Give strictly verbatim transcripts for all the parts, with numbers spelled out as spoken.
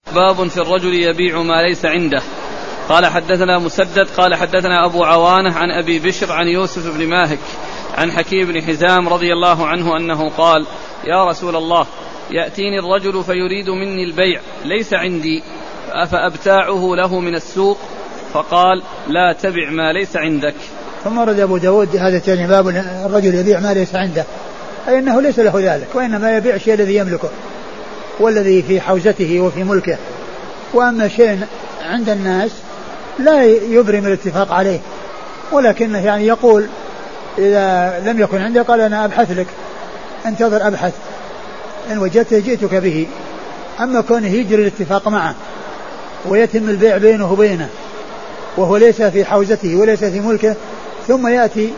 باب في الرجل يبيع ما ليس عنده. قال حدثنا مسدد قال حدثنا أبو عوانة عن أبي بشر عن يوسف بن ماهك عن حكيم بن حزام رضي الله عنه أنه قال: يا رسول الله، يأتيني الرجل فيريد مني البيع ليس عندي، أفأبتاعه له من السوق؟ فقال: لا تبع ما ليس عندك. ثم ورد أبو داود هذا الثاني: باب الرجل يبيع ما ليس عنده، أي أنه ليس له ذلك، وإنما يبيع الشيء الذي يملكه والذي في حوزته وفي ملكه، وأما شيء عند الناس لا يبرم الاتفاق عليه، ولكنه يعني يقول إذا لم يكن عنده قال: أنا أبحث لك، انتظر أبحث، إن وجدته جئتك به. أما كونه يجري الاتفاق معه ويتم البيع بينه وبينه وهو ليس في حوزته وليس في ملكه ثم يأتي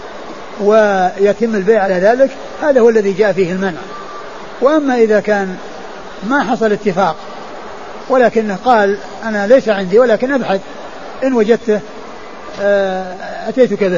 ويتم البيع على ذلك، هذا هو الذي جاء فيه المنع. وأما إذا كان ما حصل اتفاق ولكنه قال: أنا ليس عندي ولكن أبحث، إن وجدته أتيتك به،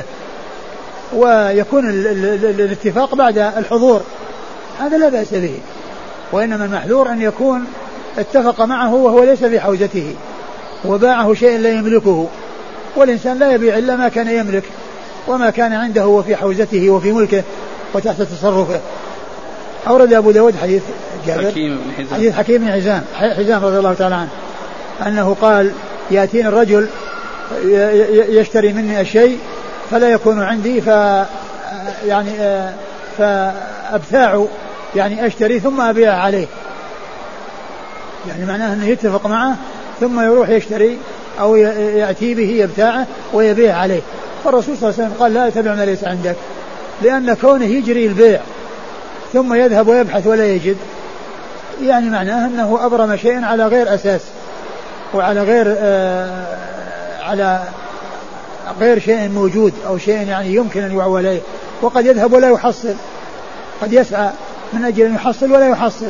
ويكون الاتفاق بعد الحضور، هذا لا بأس به. وإنما المحذور أن يكون اتفق معه وهو ليس في حوزته وباعه شيء لا يملكه، والإنسان لا يبيع إلا ما كان يملك وما كان عنده وفي حوزته وفي ملكه وتحت تصرفه. أورد أبو داود حديث جابر حكيم بن حزام حديث حكيم بن حزام حزام رضي الله تعالى عنه أنه قال: يأتيني الرجل يشتري مني الشيء فلا يكون عندي، ف يعني فأبتاع يعني أشتري ثم أبيع عليه، يعني معناه أنه يتفق معه ثم يروح يشتري أو يأتي به يبتاعه ويبيع عليه. فالرسول صلى الله عليه وسلم قال: لا تبع ما ليس عندك، لأن كونه يجري البيع ثم يذهب ويبحث ولا يجد، يعني معناه أنه أبرم شيئا على غير أساس وعلى غير آه على غير شيء موجود أو شيء يعني يمكن أن يعول عليه، وقد يذهب ولا يحصل، قد يسعى من أجل أن يحصل ولا يحصل،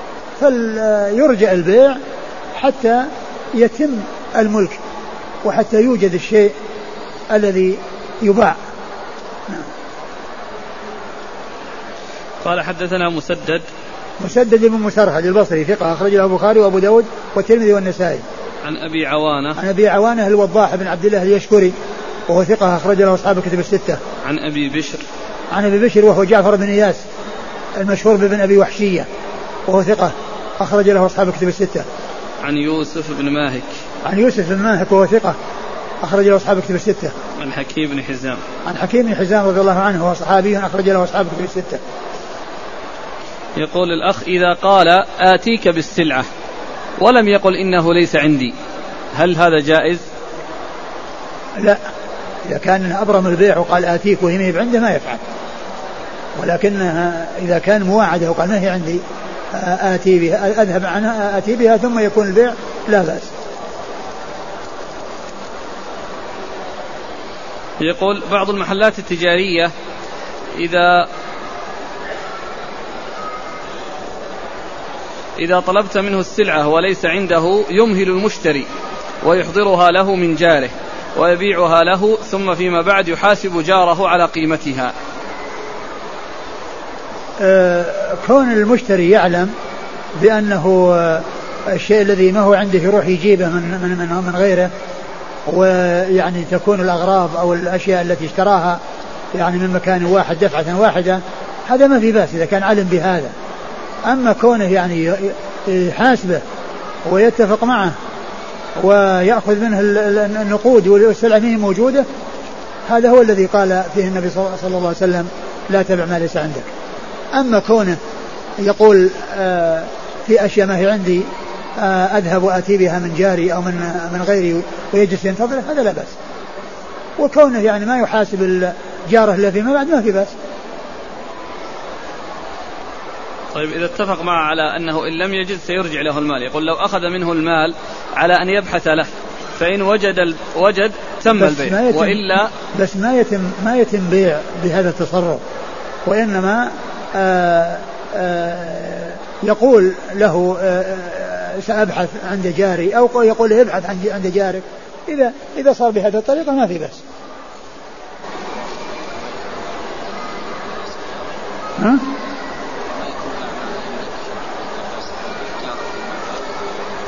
فليرجع البيع حتى يتم الملك وحتى يوجد الشيء الذي يباع. قال حدثنا مسدد مسدد بن مسرهد البصري ثقة أخرج له البخاري وأبو داود والترمذي والنسائي. عن أبي عوانة عن أبي عوانة الوضاح بن عبد الله اليشكري وهو ثقة أخرج له أصحاب الكتب الستة. عن أبي بشر عن أبي بشر وهو جعفر بن إياس المشهور بابن أبي وحشية وهو ثقة أخرج له أصحاب الكتب الستة. عن يوسف بن ماهك عن يوسف بن ماهك وهو ثقة أخرج له أصحاب الكتب الستة. عن حكيم بن حزام عن حكيم بن حزام رضي الله عنه وهو صحابي أخرج له أصحاب الكتب الستة. يقول الأخ: إذا قال آتيك بالسلعة ولم يقل إنه ليس عندي، هل هذا جائز؟ لا، إذا كان أبرم البيع وقال آتيك وهي عنده ما يفعل، ولكن إذا كان مواعده وقال ما هي عندي آتي بها أذهب عنها آتي بها ثم يكون البيع لا بأس. يقول: بعض المحلات التجارية إذا إذا طلبت منه السلعة وليس عنده يمهل المشتري ويحضرها له من جاره ويبيعها له، ثم فيما بعد يحاسب جاره على قيمتها. آه كون المشتري يعلم بأنه آه الشيء الذي ما هو عنده يروح يجيبه من, من, من, من غيره، ويعني تكون الأغراض أو الأشياء التي اشتراها يعني من مكان واحد دفعة واحدة، هذا ما في بأس إذا كان علم بهذا. أما كونه يعني يحاسبه ويتفق معه ويأخذ منه النقود والسلعة منه موجودة، هذا هو الذي قال فيه النبي صلى الله عليه وسلم: لا تبع ما ليس عندك. أما كونه يقول في أشياء ما هي عندي أذهب وأتي بها من جاري أو من من غيري ويجلس ينتظر، هذا لا بأس. وكونه يعني ما يحاسب جاره إلا فيما بعد ما في بأس. طيب، إذا اتفق معه على أنه إن لم يجد سيرجع له المال، يقول: لو أخذ منه المال على أن يبحث له، فإن وجد ال... وجد تم البيع، وإلا بس ما يتم ما يتم بيع بهذا التصرف، وإنما آآ آآ يقول له آآ سأبحث عند جاري، أو يقول له ابحث عند جارك. إذا إذا صار بهذه الطريقة ما في بس. ها؟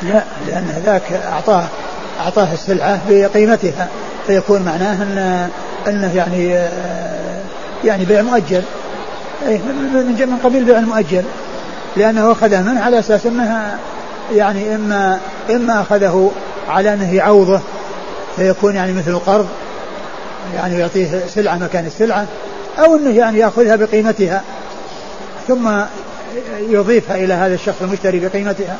لا، لأن ذاك أعطاه أعطاه السلعة بقيمتها، فيكون معناه أن أنه يعني يعني بيع مؤجل، من قبيل بيع المؤجل، لأنه أخذه منه على أساس أنها يعني إما إما أخذه على أنه يعوضه فيكون يعني مثل القرض، يعني يعطيه سلعة مكان السلعة، أو أنه يعني يأخذها بقيمتها ثم يضيفها إلى هذا الشخص المشتري بقيمتها.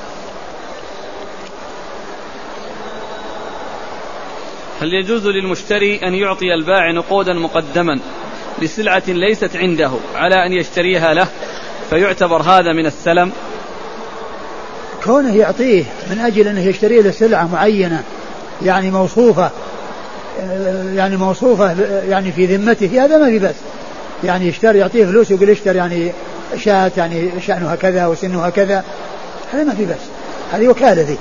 هل يجوز للمشتري أن يعطي البائع نقودا مقدما لسلعة ليست عنده على أن يشتريها له فيعتبر هذا من السلم؟ كونه يعطيه من أجل أنه يشتري له سلعة معينة يعني موصوفة يعني موصوفة يعني في ذمته، هذا ما في بس، يعني يشتري يعطيه فلوس ويقول اشتري يعني شاة يعني شأنها كذا وسنها كذا، هذا ما في بس، هذه وكالة ذي.